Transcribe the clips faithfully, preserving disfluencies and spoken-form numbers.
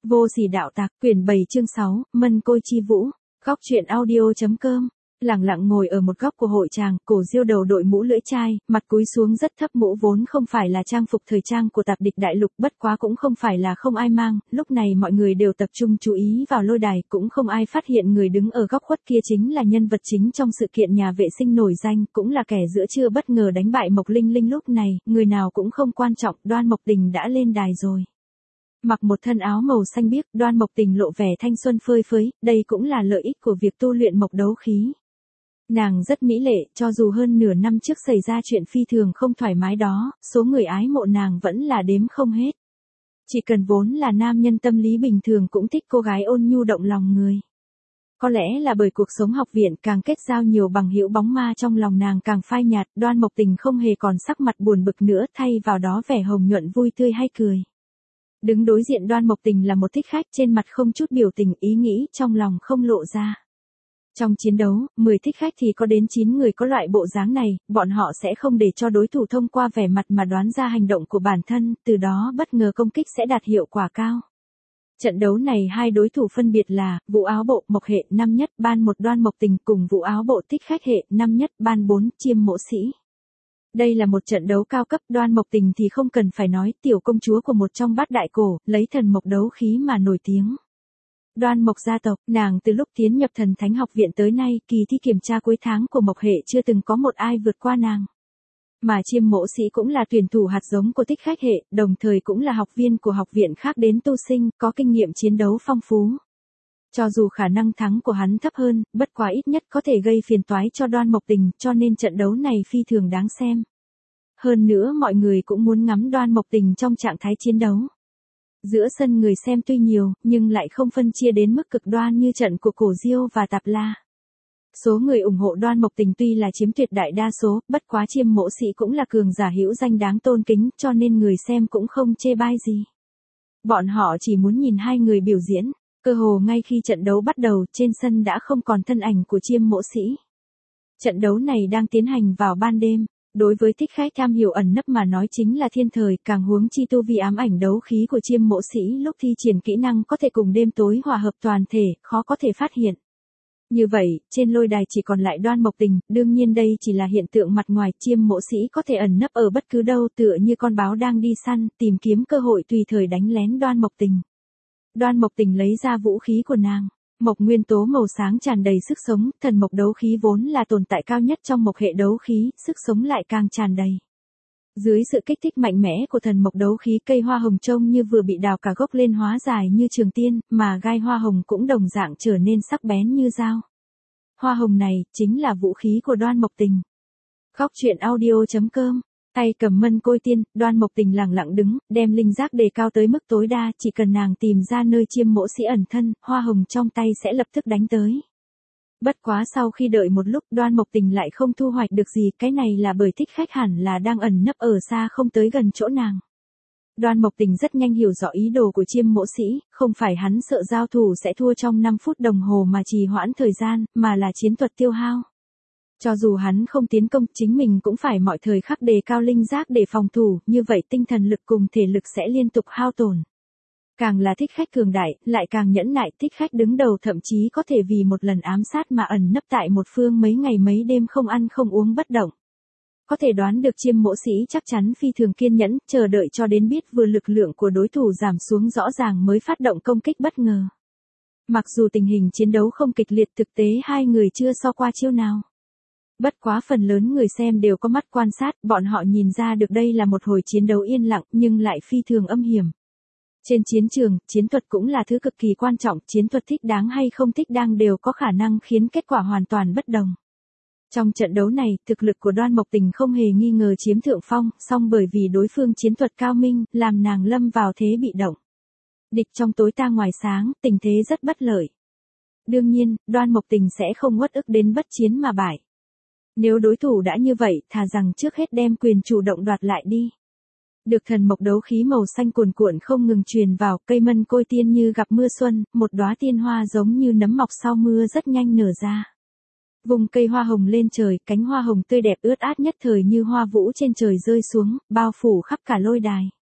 Vô sỉ đạo tặc, quyển bảy chương sáu, Mân Côi Chi Vũ, góc truyện audio.com. Lặng lặng ngồi ở một góc của hội tràng, Cổ Diêu đầu đội mũ lưỡi chai, mặt cúi xuống rất thấp, mũ vốn không phải là trang phục thời trang của tạp địch đại lục, bất quá cũng không phải là không ai mang, lúc này mọi người đều tập trung chú ý vào lôi đài, cũng không ai phát hiện người đứng ở góc khuất kia chính là nhân vật chính trong sự kiện nhà vệ sinh nổi danh, cũng là kẻ giữa trưa bất ngờ đánh bại Mộc Linh Linh. Lúc này, người nào cũng không quan trọng, Đoan Mộc Tình đã lên đài rồi. Mặc một thân áo màu xanh biếc, Đoan Mộc Tình lộ vẻ thanh xuân phơi phới, đây cũng là lợi ích của việc tu luyện mộc đấu khí. Nàng rất mỹ lệ, cho dù hơn nửa năm trước xảy ra chuyện phi thường không thoải mái đó, số người ái mộ nàng vẫn là đếm không hết. Chỉ cần vốn là nam nhân tâm lý bình thường cũng thích cô gái ôn nhu động lòng người. Có lẽ là bởi cuộc sống học viện càng kết giao nhiều bằng hữu, bóng ma trong lòng nàng càng phai nhạt, Đoan Mộc Tình không hề còn sắc mặt buồn bực nữa, thay vào đó vẻ hồng nhuận vui tươi hay cười. Đứng đối diện Đoan Mộc Tình là một thích khách, trên mặt không chút biểu tình, ý nghĩ trong lòng không lộ ra. Trong chiến đấu, mười thích khách thì có đến chín người có loại bộ dáng này, bọn họ sẽ không để cho đối thủ thông qua vẻ mặt mà đoán ra hành động của bản thân, từ đó bất ngờ công kích sẽ đạt hiệu quả cao. Trận đấu này hai đối thủ phân biệt là Vũ Áo Bộ Mộc hệ năm nhất ban một Đoan Mộc Tình cùng Vũ Áo Bộ Thích Khách hệ năm nhất ban bốn Chiêm Mỗ Sĩ. Đây là một trận đấu cao cấp, Đoan Mộc Tình thì không cần phải nói, tiểu công chúa của một trong bát đại cổ, lấy thần mộc đấu khí mà nổi tiếng. Đoan Mộc gia tộc, nàng từ lúc tiến nhập Thần Thánh học viện tới nay, kỳ thi kiểm tra cuối tháng của Mộc hệ chưa từng có một ai vượt qua nàng. Mà Chiêm Mỗ Sĩ cũng là tuyển thủ hạt giống của Thích Khách hệ, đồng thời cũng là học viên của học viện khác đến tu sinh, có kinh nghiệm chiến đấu phong phú. Cho dù khả năng thắng của hắn thấp hơn, bất quá ít nhất có thể gây phiền toái cho Đoan Mộc Tình, cho nên trận đấu này phi thường đáng xem. Hơn nữa mọi người cũng muốn ngắm Đoan Mộc Tình trong trạng thái chiến đấu. Giữa sân người xem tuy nhiều, nhưng lại không phân chia đến mức cực đoan như trận của Cổ Diêu và Tạp La. Số người ủng hộ Đoan Mộc Tình tuy là chiếm tuyệt đại đa số, bất quá Chiêm Mỗ Sĩ cũng là cường giả hữu danh đáng tôn kính, cho nên người xem cũng không chê bai gì. Bọn họ chỉ muốn nhìn hai người biểu diễn. Cơ hồ ngay khi trận đấu bắt đầu, trên sân đã không còn thân ảnh của Chiêm Mỗ Sĩ. Trận đấu này đang tiến hành vào ban đêm. Đối với thích khách tham hiểu ẩn nấp mà nói chính là thiên thời, càng huống chi tu vi ám ảnh đấu khí của Chiêm Mỗ Sĩ lúc thi triển kỹ năng có thể cùng đêm tối hòa hợp toàn thể, khó có thể phát hiện. Như vậy, trên lôi đài chỉ còn lại Đoan Mộc Tình, đương nhiên đây chỉ là hiện tượng mặt ngoài, Chiêm Mỗ Sĩ có thể ẩn nấp ở bất cứ đâu, tựa như con báo đang đi săn, tìm kiếm cơ hội tùy thời đánh lén Đoan Mộc Tình. Đoan Mộc Tình lấy ra vũ khí của nàng. Mộc nguyên tố màu sáng tràn đầy sức sống, thần mộc đấu khí vốn là tồn tại cao nhất trong mộc hệ đấu khí, sức sống lại càng tràn đầy. Dưới sự kích thích mạnh mẽ của thần mộc đấu khí, cây hoa hồng trông như vừa bị đào cả gốc lên hóa dài như trường tiên, mà gai hoa hồng cũng đồng dạng trở nên sắc bén như dao. Hoa hồng này chính là vũ khí của Đoan Mộc Tình. Góc truyện audio.com. Tay cầm mân côi tiên, Đoan Mộc Tình lặng lặng đứng, đem linh giác đề cao tới mức tối đa, chỉ cần nàng tìm ra nơi Chiêm Mỗ Sĩ ẩn thân, hoa hồng trong tay sẽ lập tức đánh tới. Bất quá sau khi đợi một lúc, Đoan Mộc Tình lại không thu hoạch được gì, cái này là bởi thích khách hẳn là đang ẩn nấp ở xa không tới gần chỗ nàng. Đoan Mộc Tình rất nhanh hiểu rõ ý đồ của Chiêm Mỗ Sĩ, không phải hắn sợ giao thủ sẽ thua trong năm phút đồng hồ mà trì hoãn thời gian, mà là chiến thuật tiêu hao. Cho dù hắn không tiến công, chính mình cũng phải mọi thời khắc đề cao linh giác để phòng thủ, như vậy tinh thần lực cùng thể lực sẽ liên tục hao tổn. Càng là thích khách cường đại, lại càng nhẫn nại, thích khách đứng đầu thậm chí có thể vì một lần ám sát mà ẩn nấp tại một phương mấy ngày mấy đêm không ăn không uống bất động. Có thể đoán được Chiêm Mỗ Sĩ chắc chắn phi thường kiên nhẫn, chờ đợi cho đến biết vừa lực lượng của đối thủ giảm xuống rõ ràng mới phát động công kích bất ngờ. Mặc dù tình hình chiến đấu không kịch liệt, thực tế hai người chưa so qua chiêu nào. Bất quá phần lớn người xem đều có mắt quan sát, bọn họ nhìn ra được đây là một hồi chiến đấu yên lặng nhưng lại phi thường âm hiểm. Trên chiến trường, chiến thuật cũng là thứ cực kỳ quan trọng, chiến thuật thích đáng hay không thích đáng đều có khả năng khiến kết quả hoàn toàn bất đồng. Trong trận đấu này, thực lực của Đoan Mộc Tình không hề nghi ngờ chiếm thượng phong, song bởi vì đối phương chiến thuật cao minh, làm nàng lâm vào thế bị động. Địch trong tối ta ngoài sáng, tình thế rất bất lợi. Đương nhiên, Đoan Mộc Tình sẽ không uất ức đến bất chiến mà bại. Nếu đối thủ đã như vậy, thà rằng trước hết đem quyền chủ động đoạt lại đi. Được thần mộc đấu khí màu xanh cuồn cuộn không ngừng truyền vào, cây mân côi tiên như gặp mưa xuân, một đóa tiên hoa giống như nấm mọc sau mưa rất nhanh nở ra. Vùng cây hoa hồng lên trời, cánh hoa hồng tươi đẹp ướt át nhất thời như hoa vũ trên trời rơi xuống, bao phủ khắp cả lôi đài.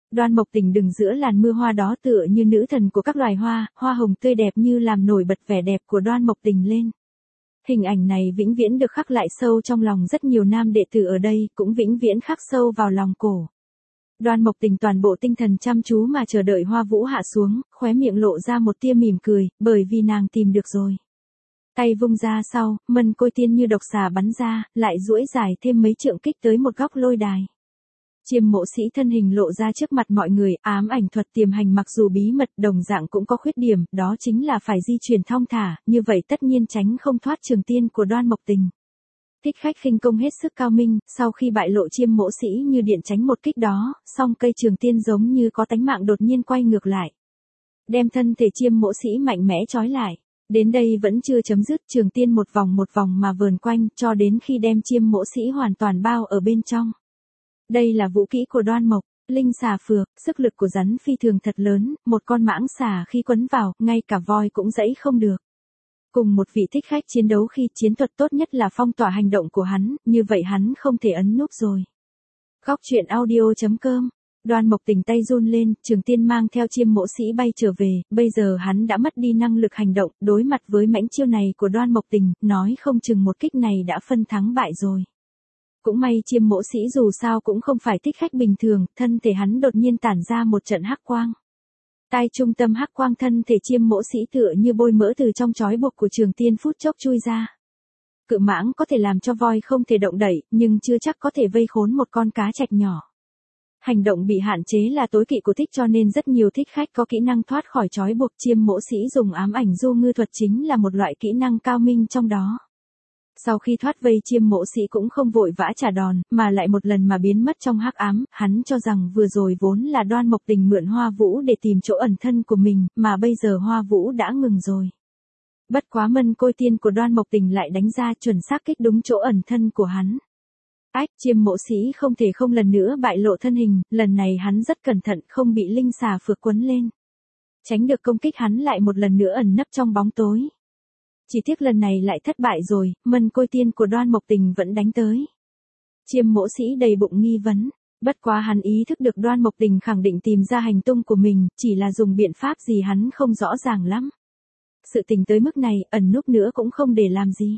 Đoan Mộc Tình đứng giữa làn mưa hoa đó tựa như nữ thần của các loài hoa, hoa hồng tươi đẹp như làm nổi bật vẻ đẹp của Đoan Mộc Tình lên. Hình ảnh này vĩnh viễn được khắc lại sâu trong lòng rất nhiều nam đệ tử ở đây, cũng vĩnh viễn khắc sâu vào lòng cổ. Đoan Mộc Tình toàn bộ tinh thần chăm chú mà chờ đợi Hoa Vũ hạ xuống, khóe miệng lộ ra một tia mỉm cười, bởi vì nàng tìm được rồi. Tay vung ra sau, mân côi tiên như độc xà bắn ra, lại duỗi dài thêm mấy trượng kích tới một góc lôi đài. Chiêm Mộ Sĩ thân hình lộ ra trước mặt mọi người, ám ảnh thuật tiềm hành mặc dù bí mật đồng dạng cũng có khuyết điểm, đó chính là phải di chuyển thong thả, như vậy tất nhiên tránh không thoát trường tiên của Đoan Mộc Tình. Thích Khách khinh công hết sức cao minh, sau khi bại lộ Chiêm Mộ Sĩ như điện tránh một kích đó, song cây trường tiên giống như có tánh mạng đột nhiên quay ngược lại. Đem thân thể Chiêm Mộ Sĩ mạnh mẽ trói lại. Đến đây vẫn chưa chấm dứt, trường tiên một vòng một vòng mà vờn quanh, cho đến khi đem Chiêm Mộ Sĩ hoàn toàn bao ở bên trong. Đây là vũ kỹ của Đoan Mộc, linh xà phược, sức lực của rắn phi thường thật lớn, một con mãng xà khi quấn vào, ngay cả voi cũng dẫy không được. Cùng một vị thích khách chiến đấu khi chiến thuật tốt nhất là phong tỏa hành động của hắn, như vậy hắn không thể ấn núp rồi. Góc truyện audio chấm com. Đoan Mộc Tình tay run lên, trường tiên mang theo Chiêm Mộ Sĩ bay trở về, bây giờ hắn đã mất đi năng lực hành động, đối mặt với mãnh chiêu này của Đoan Mộc Tình, nói không chừng một kích này đã phân thắng bại rồi. Cũng may Chiêm Mộ Sĩ dù sao cũng không phải thích khách bình thường, thân thể hắn đột nhiên tản ra một trận hắc quang. Tai trung tâm hắc quang thân thể Chiêm Mộ Sĩ tựa như bôi mỡ từ trong trói buộc của trường tiên phút chốc chui ra. Cự mãng có thể làm cho voi không thể động đậy, nhưng chưa chắc có thể vây khốn một con cá trạch nhỏ. Hành động bị hạn chế là tối kỵ của thích cho nên rất nhiều thích khách có kỹ năng thoát khỏi trói buộc. Chiêm Mộ Sĩ dùng ám ảnh du ngư thuật chính là một loại kỹ năng cao minh trong đó. Sau khi thoát vây Chiêm Mộ Sĩ cũng không vội vã trả đòn, mà lại một lần mà biến mất trong hắc ám, hắn cho rằng vừa rồi vốn là Đoan Mộc Tình mượn Hoa Vũ để tìm chỗ ẩn thân của mình, mà bây giờ Hoa Vũ đã ngừng rồi. Bất quá mân côi tiên của Đoan Mộc Tình lại đánh ra chuẩn xác kích đúng chỗ ẩn thân của hắn. Ách, Chiêm Mộ Sĩ không thể không lần nữa bại lộ thân hình, lần này hắn rất cẩn thận không bị linh xà phược quấn lên. Tránh được công kích hắn lại một lần nữa ẩn nấp trong bóng tối. Chỉ tiếc lần này lại thất bại rồi, mân côi tiên của Đoan Mộc Tình vẫn đánh tới. Chiêm Mộ Sĩ đầy bụng nghi vấn, bất quá hắn ý thức được Đoan Mộc Tình khẳng định tìm ra hành tung của mình, chỉ là dùng biện pháp gì hắn không rõ ràng lắm. Sự tình tới mức này, ẩn núp nữa cũng không để làm gì.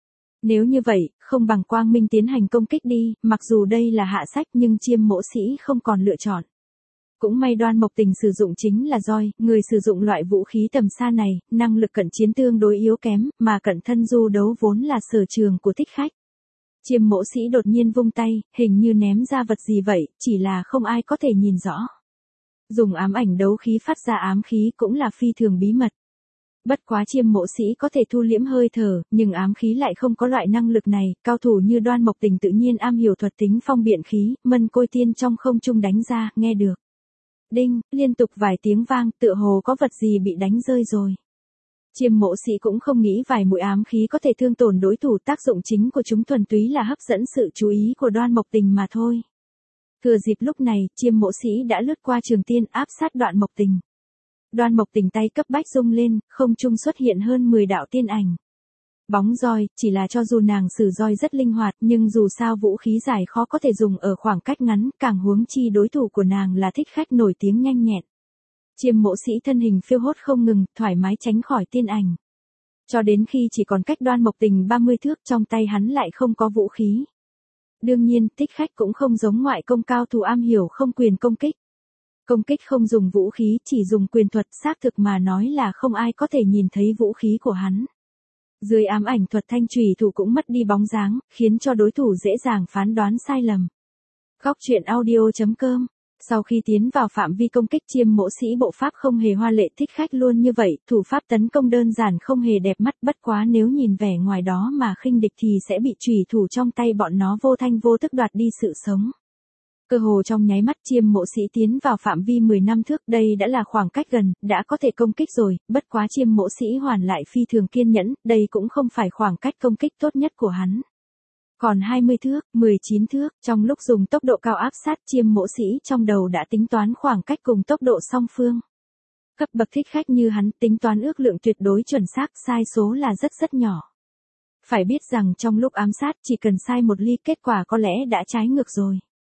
Nếu như vậy, không bằng quang minh tiến hành công kích đi, mặc dù đây là hạ sách nhưng Chiêm Mộ Sĩ không còn lựa chọn. Cũng may Đoan Mộc Tình sử dụng chính là roi, người sử dụng loại vũ khí tầm xa này, năng lực cận chiến tương đối yếu kém, mà cận thân du đấu vốn là sở trường của thích khách. Chiêm Mộ Sĩ đột nhiên vung tay, hình như ném ra vật gì vậy, chỉ là không ai có thể nhìn rõ. Dùng ám ảnh đấu khí phát ra ám khí cũng là phi thường bí mật. Bất quá Chiêm Mộ Sĩ có thể thu liễm hơi thở, nhưng ám khí lại không có loại năng lực này, cao thủ như Đoan Mộc Tình tự nhiên am hiểu thuật tính phong biện khí, mân côi tiên trong không trung đánh ra, nghe được. Đinh, liên tục vài tiếng vang, tựa hồ có vật gì bị đánh rơi rồi. Chiêm Mộ Sĩ cũng không nghĩ vài mũi ám khí có thể thương tổn đối thủ, tác dụng chính của chúng thuần túy là hấp dẫn sự chú ý của Đoan Mộc Tình mà thôi. Thừa dịp lúc này, Chiêm Mộ Sĩ đã lướt qua trường tiên áp sát Đoan Mộc Tình. Đoan Mộc Tình tay cấp bách rung lên, không trung xuất hiện hơn mười đạo tiên ảnh. Bóng roi, chỉ là cho dù nàng sử roi rất linh hoạt, nhưng dù sao vũ khí dài khó có thể dùng ở khoảng cách ngắn, càng huống chi đối thủ của nàng là thích khách nổi tiếng nhanh nhẹn. Chiêm Mộ Sĩ thân hình phiêu hốt không ngừng, thoải mái tránh khỏi tiên ảnh. Cho đến khi chỉ còn cách Đoan Mộc Tình ba mươi thước, trong tay hắn lại không có vũ khí. Đương nhiên, thích khách cũng không giống ngoại công cao thủ am hiểu không quyền công kích. Công kích không dùng vũ khí, chỉ dùng quyền thuật, xác thực mà nói là không ai có thể nhìn thấy vũ khí của hắn. Dưới ám ảnh thuật thanh chùy thủ cũng mất đi bóng dáng, khiến cho đối thủ dễ dàng phán đoán sai lầm. Góc truyện audio chấm com. Sau khi tiến vào phạm vi công kích, Chiêm Mộ Sĩ bộ pháp không hề hoa lệ, thích khách luôn như vậy, thủ pháp tấn công đơn giản không hề đẹp mắt, bất quá nếu nhìn vẻ ngoài đó mà khinh địch thì sẽ bị chùy thủ trong tay bọn nó vô thanh vô tức đoạt đi sự sống. Cơ hồ trong nháy mắt Chiêm Mộ Sĩ tiến vào phạm vi mười năm thước, đây đã là khoảng cách gần, đã có thể công kích rồi, bất quá Chiêm Mộ Sĩ hoàn lại phi thường kiên nhẫn, đây cũng không phải khoảng cách công kích tốt nhất của hắn. Còn hai mươi thước, mười chín thước, trong lúc dùng tốc độ cao áp sát, Chiêm Mộ Sĩ trong đầu đã tính toán khoảng cách cùng tốc độ song phương. Cấp bậc thích khách như hắn, tính toán ước lượng tuyệt đối chuẩn xác, sai số là rất rất nhỏ. Phải biết rằng trong lúc ám sát chỉ cần sai một ly, kết quả có lẽ đã trái ngược rồi.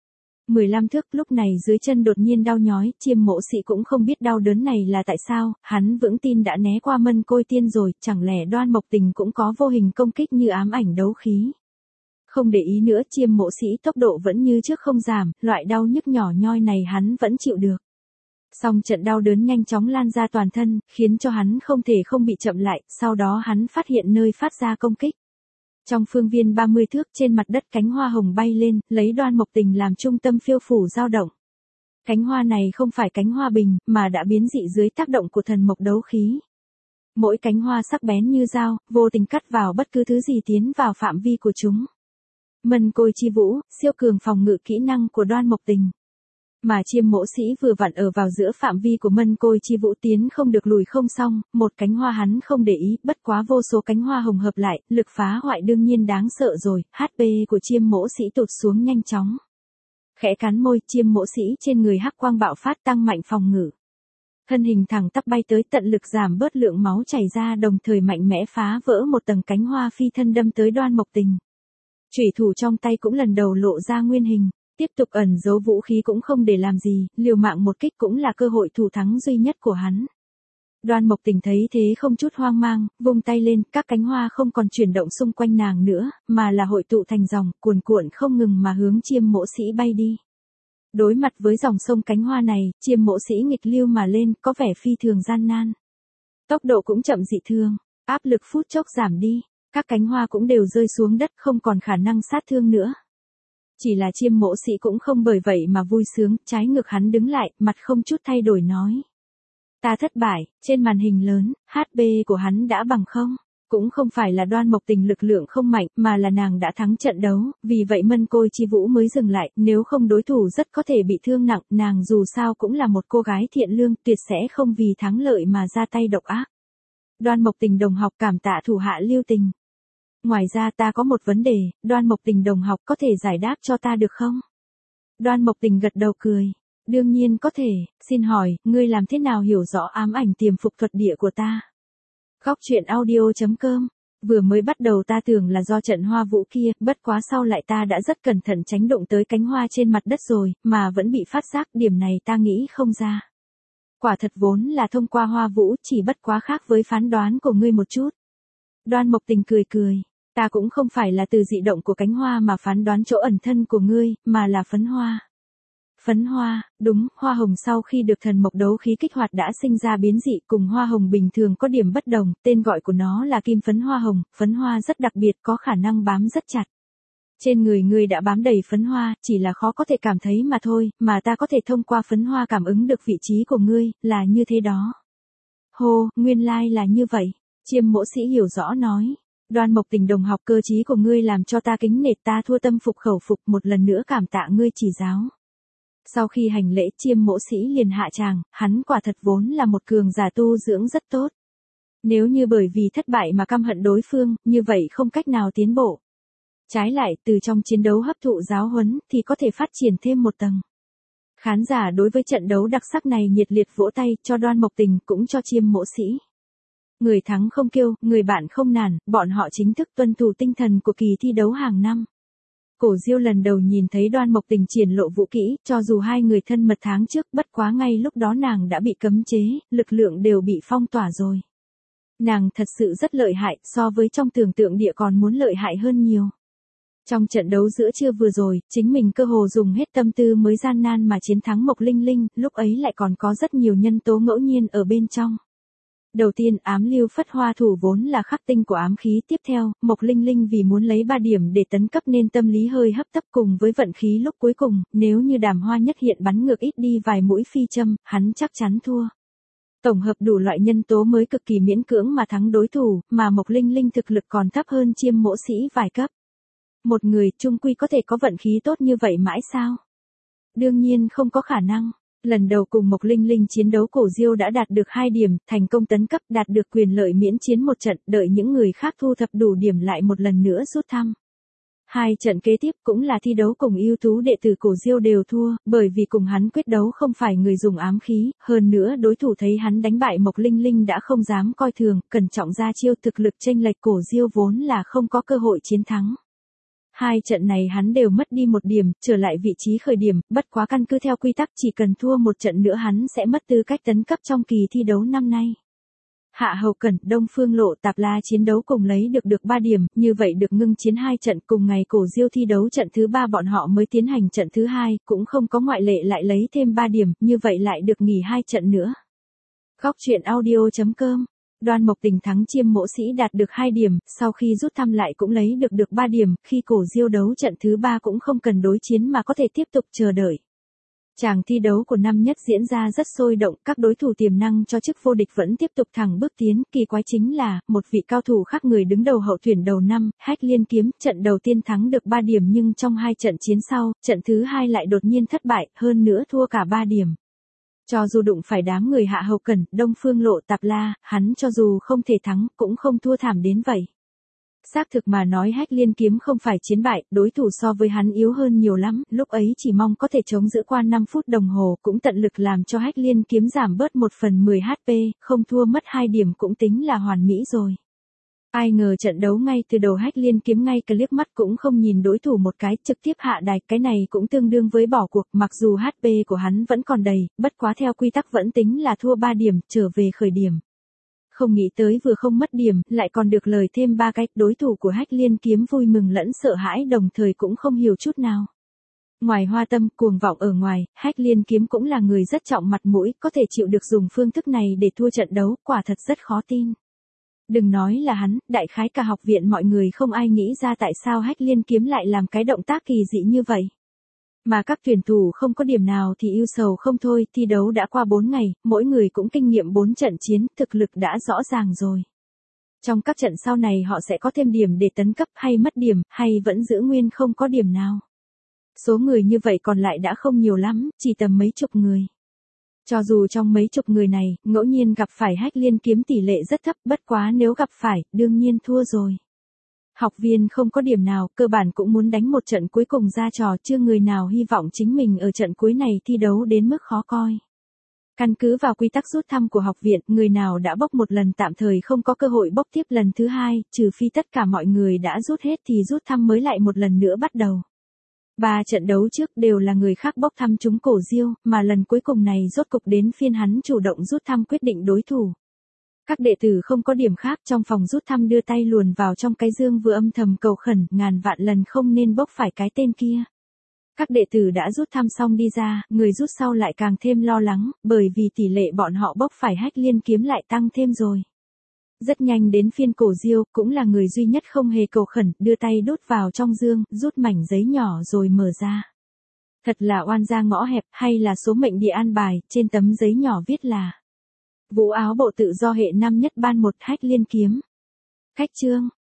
mười lăm thước, lúc này dưới chân đột nhiên đau nhói, Chiêm Mộ Sĩ cũng không biết đau đớn này là tại sao, hắn vững tin đã né qua Mân Côi Tiên rồi, chẳng lẽ Đoan Mộc Tình cũng có vô hình công kích như ám ảnh đấu khí. Không để ý nữa, Chiêm Mộ Sĩ tốc độ vẫn như trước không giảm, loại đau nhức nhỏ nhoi này hắn vẫn chịu được. Song trận đau đớn nhanh chóng lan ra toàn thân, khiến cho hắn không thể không bị chậm lại, sau đó hắn phát hiện nơi phát ra công kích. Trong phương viên ba mươi thước, trên mặt đất cánh hoa hồng bay lên, lấy Đoan Mộc Tình làm trung tâm phiêu phủ dao động. Cánh hoa này không phải cánh hoa bình, mà đã biến dị dưới tác động của thần mộc đấu khí. Mỗi cánh hoa sắc bén như dao, vô tình cắt vào bất cứ thứ gì tiến vào phạm vi của chúng. Mân Côi Chi Vũ, siêu cường phòng ngự kỹ năng của Đoan Mộc Tình. Mà Chiêm Mộ Sĩ vừa vặn ở vào giữa phạm vi của Mân Côi Chi Vũ, tiến không được lùi không xong, một cánh hoa hắn không để ý, bất quá vô số cánh hoa hồng hợp lại, lực phá hoại đương nhiên đáng sợ rồi, hát pê của Chiêm Mộ Sĩ tụt xuống nhanh chóng. Khẽ cắn môi, Chiêm Mộ Sĩ trên người hắc quang bạo phát tăng mạnh phòng ngự. Thân hình thẳng tắp bay tới, tận lực giảm bớt lượng máu chảy ra, đồng thời mạnh mẽ phá vỡ một tầng cánh hoa phi thân đâm tới Đoan Mộc Tình. Chủy thủ trong tay cũng lần đầu lộ ra nguyên hình. Tiếp tục ẩn giấu vũ khí cũng không để làm gì, liều mạng một kích cũng là cơ hội thủ thắng duy nhất của hắn. Đoan Mộc Tình thấy thế không chút hoang mang, vung tay lên, các cánh hoa không còn chuyển động xung quanh nàng nữa, mà là hội tụ thành dòng, cuồn cuộn không ngừng mà hướng Chiêm Mộ Sĩ bay đi. Đối mặt với dòng sông cánh hoa này, Chiêm Mộ Sĩ nghịch lưu mà lên, có vẻ phi thường gian nan. Tốc độ cũng chậm dị thường, áp lực phút chốc giảm đi, các cánh hoa cũng đều rơi xuống đất, không còn khả năng sát thương nữa. Chỉ là Chiêm Mộ Sĩ cũng không bởi vậy mà vui sướng, trái ngược hắn đứng lại, mặt không chút thay đổi nói. Ta thất bại, trên màn hình lớn, hát pê của hắn đã bằng không. Cũng không phải là Đoan Mộc Tình lực lượng không mạnh, mà là nàng đã thắng trận đấu, vì vậy Mân Côi Chi Vũ mới dừng lại, nếu không đối thủ rất có thể bị thương nặng, nàng dù sao cũng là một cô gái thiện lương, tuyệt sẽ không vì thắng lợi mà ra tay độc ác. Đoan Mộc Tình đồng học cảm tạ thủ hạ lưu tình. Ngoài ra ta có một vấn đề, Đoan Mộc Tình đồng học có thể giải đáp cho ta được không? Đoan Mộc Tình gật đầu cười. Đương nhiên có thể, xin hỏi, ngươi làm thế nào hiểu rõ ám ảnh tiềm phục thuật địa của ta? Góc truyện audio chấm com. Vừa mới bắt đầu ta tưởng là do trận hoa vũ kia, bất quá sau lại ta đã rất cẩn thận tránh đụng tới cánh hoa trên mặt đất rồi, mà vẫn bị phát giác, điểm này ta nghĩ không ra. Quả thật vốn là thông qua hoa vũ, chỉ bất quá khác với phán đoán của ngươi một chút. Đoan Mộc Tình cười cười. Ta cũng không phải là từ dị động của cánh hoa mà phán đoán chỗ ẩn thân của ngươi, mà là phấn hoa. Phấn hoa, đúng, hoa hồng sau khi được thần mộc đấu khí kích hoạt đã sinh ra biến dị, cùng hoa hồng bình thường có điểm bất đồng, tên gọi của nó là kim phấn hoa hồng, phấn hoa rất đặc biệt, có khả năng bám rất chặt. Trên người ngươi đã bám đầy phấn hoa, chỉ là khó có thể cảm thấy mà thôi, mà ta có thể thông qua phấn hoa cảm ứng được vị trí của ngươi, là như thế đó. Hô, nguyên lai là như vậy, Chiêm Mộ Sĩ hiểu rõ nói. Đoan Mộc Tình đồng học, cơ trí của ngươi làm cho ta kính nể, ta thua tâm phục khẩu phục, một lần nữa cảm tạ ngươi chỉ giáo. Sau khi hành lễ, Chiêm Mộ Sĩ liền hạ tràng, hắn quả thật vốn là một cường giả tu dưỡng rất tốt. Nếu như bởi vì thất bại mà căm hận đối phương, như vậy không cách nào tiến bộ. Trái lại, từ trong chiến đấu hấp thụ giáo huấn, thì có thể phát triển thêm một tầng. Khán giả đối với trận đấu đặc sắc này nhiệt liệt vỗ tay, cho Đoan Mộc Tình, cũng cho Chiêm Mộ Sĩ. Người thắng không kêu, người bạn không nản, bọn họ chính thức tuân thủ tinh thần của kỳ thi đấu hàng năm. Cổ Diêu lần đầu nhìn thấy Đoan Mộc Tình triển lộ vũ kỹ, cho dù hai người thân mật tháng trước, bất quá ngay lúc đó nàng đã bị cấm chế, lực lượng đều bị phong tỏa rồi. Nàng thật sự rất lợi hại, so với trong tưởng tượng địa còn muốn lợi hại hơn nhiều. Trong trận đấu giữa trưa vừa rồi, chính mình cơ hồ dùng hết tâm tư mới gian nan mà chiến thắng Mộc Linh Linh, lúc ấy lại còn có rất nhiều nhân tố ngẫu nhiên ở bên trong. Đầu tiên, ám lưu phất hoa thủ vốn là khắc tinh của ám khí, tiếp theo, Mộc Linh Linh vì muốn lấy ba điểm để tấn cấp nên tâm lý hơi hấp tấp, cùng với vận khí lúc cuối cùng, nếu như Đàm Hoa Nhất hiện bắn ngược ít đi vài mũi phi châm, hắn chắc chắn thua. Tổng hợp đủ loại nhân tố mới cực kỳ miễn cưỡng mà thắng đối thủ, mà Mộc Linh Linh thực lực còn thấp hơn Chiêm Mộ Sĩ vài cấp. Một người chung quy có thể có vận khí tốt như vậy mãi sao? Đương nhiên không có khả năng. Lần đầu cùng Mộc Linh Linh chiến đấu, Cổ Diêu đã đạt được hai điểm, thành công tấn cấp, đạt được quyền lợi miễn chiến một trận, đợi những người khác thu thập đủ điểm lại một lần nữa rút thăm. Hai trận kế tiếp cũng là thi đấu cùng ưu tú đệ tử Cổ Diêu đều thua, bởi vì cùng hắn quyết đấu không phải người dùng ám khí, hơn nữa đối thủ thấy hắn đánh bại Mộc Linh Linh đã không dám coi thường, cẩn trọng ra chiêu, thực lực chênh lệch Cổ Diêu vốn là không có cơ hội chiến thắng. Hai trận này hắn đều mất đi một điểm, trở lại vị trí khởi điểm, bất quá căn cứ theo quy tắc chỉ cần thua một trận nữa hắn sẽ mất tư cách tấn cấp trong kỳ thi đấu năm nay. Hạ Hầu Cẩn, Đông Phương Lộ Tạp La chiến đấu cùng lấy được được ba điểm, như vậy được ngưng chiến hai trận, cùng ngày Cổ Diêu thi đấu trận thứ ba bọn họ mới tiến hành trận thứ hai, cũng không có ngoại lệ lại lấy thêm ba điểm, như vậy lại được nghỉ hai trận nữa. Góc truyện audio chấm com. Đoan Mộc Tình thắng Chiêm Mỗ Sĩ đạt được hai điểm, sau khi rút thăm lại cũng lấy được được ba điểm, khi Cổ Diêu đấu trận thứ ba cũng không cần đối chiến mà có thể tiếp tục chờ đợi. Chàng thi đấu của năm nhất diễn ra rất sôi động, các đối thủ tiềm năng cho chức vô địch vẫn tiếp tục thẳng bước tiến, kỳ quái chính là, một vị cao thủ khác người đứng đầu hậu tuyển đầu năm, Hách Liên Kiếm, trận đầu tiên thắng được ba điểm nhưng trong hai trận chiến sau, trận thứ hai lại đột nhiên thất bại, hơn nữa thua cả ba điểm. Cho dù đụng phải đám người Hạ Hầu Cẩn, Đông Phương Lộ Tạp La, hắn cho dù không thể thắng, cũng không thua thảm đến vậy. Xác thực mà nói Hách Liên Kiếm không phải chiến bại, đối thủ so với hắn yếu hơn nhiều lắm, lúc ấy chỉ mong có thể chống giữ qua năm phút đồng hồ, cũng tận lực làm cho Hách Liên Kiếm giảm bớt một phần mười hát pê, không thua mất hai điểm cũng tính là hoàn mỹ rồi. Ai ngờ trận đấu ngay từ đầu Hách Liên Kiếm ngay cả liếc mắt cũng không nhìn đối thủ một cái, trực tiếp hạ đài, cái này cũng tương đương với bỏ cuộc, mặc dù hát pê của hắn vẫn còn đầy, bất quá theo quy tắc vẫn tính là thua ba điểm, trở về khởi điểm. Không nghĩ tới vừa không mất điểm, lại còn được lời thêm ba cách, đối thủ của Hách Liên Kiếm vui mừng lẫn sợ hãi đồng thời cũng không hiểu chút nào. Ngoài hoa tâm, cuồng vọng ở ngoài, Hách Liên Kiếm cũng là người rất trọng mặt mũi, có thể chịu được dùng phương thức này để thua trận đấu, quả thật rất khó tin. Đừng nói là hắn, đại khái cả học viện mọi người không ai nghĩ ra tại sao Hách Liên Kiếm lại làm cái động tác kỳ dị như vậy. Mà các tuyển thủ không có điểm nào thì ưu sầu không thôi, thi đấu đã qua bốn ngày, mỗi người cũng kinh nghiệm bốn trận chiến, thực lực đã rõ ràng rồi. Trong các trận sau này họ sẽ có thêm điểm để tấn cấp hay mất điểm, hay vẫn giữ nguyên không có điểm nào. Số người như vậy còn lại đã không nhiều lắm, chỉ tầm mấy chục người. Cho dù trong mấy chục người này, ngẫu nhiên gặp phải Hách Liên Kiếm tỷ lệ rất thấp, bất quá nếu gặp phải, đương nhiên thua rồi. Học viên không có điểm nào, cơ bản cũng muốn đánh một trận cuối cùng ra trò, chưa người nào hy vọng chính mình ở trận cuối này thi đấu đến mức khó coi. Căn cứ vào quy tắc rút thăm của học viện, người nào đã bốc một lần tạm thời không có cơ hội bốc tiếp lần thứ hai, trừ phi tất cả mọi người đã rút hết thì rút thăm mới lại một lần nữa bắt đầu. Ba trận đấu trước đều là người khác bốc thăm trúng Cổ Diêu, mà lần cuối cùng này rốt cục đến phiên hắn chủ động rút thăm quyết định đối thủ. Các đệ tử không có điểm khác trong phòng rút thăm đưa tay luồn vào trong cái dương vừa âm thầm cầu khẩn, ngàn vạn lần không nên bốc phải cái tên kia. Các đệ tử đã rút thăm xong đi ra, người rút sau lại càng thêm lo lắng, bởi vì tỷ lệ bọn họ bốc phải Hách Liên Kiếm lại tăng thêm rồi. Rất nhanh đến phiên Cổ Diêu, cũng là người duy nhất không hề cầu khẩn, đưa tay đút vào trong dương, rút mảnh giấy nhỏ rồi mở ra. Thật là oan gia ngõ hẹp, hay là số mệnh địa an bài, trên tấm giấy nhỏ viết là Vũ áo bộ tự do hệ năm nhất ban một Hách Liên Kiếm. Cách chương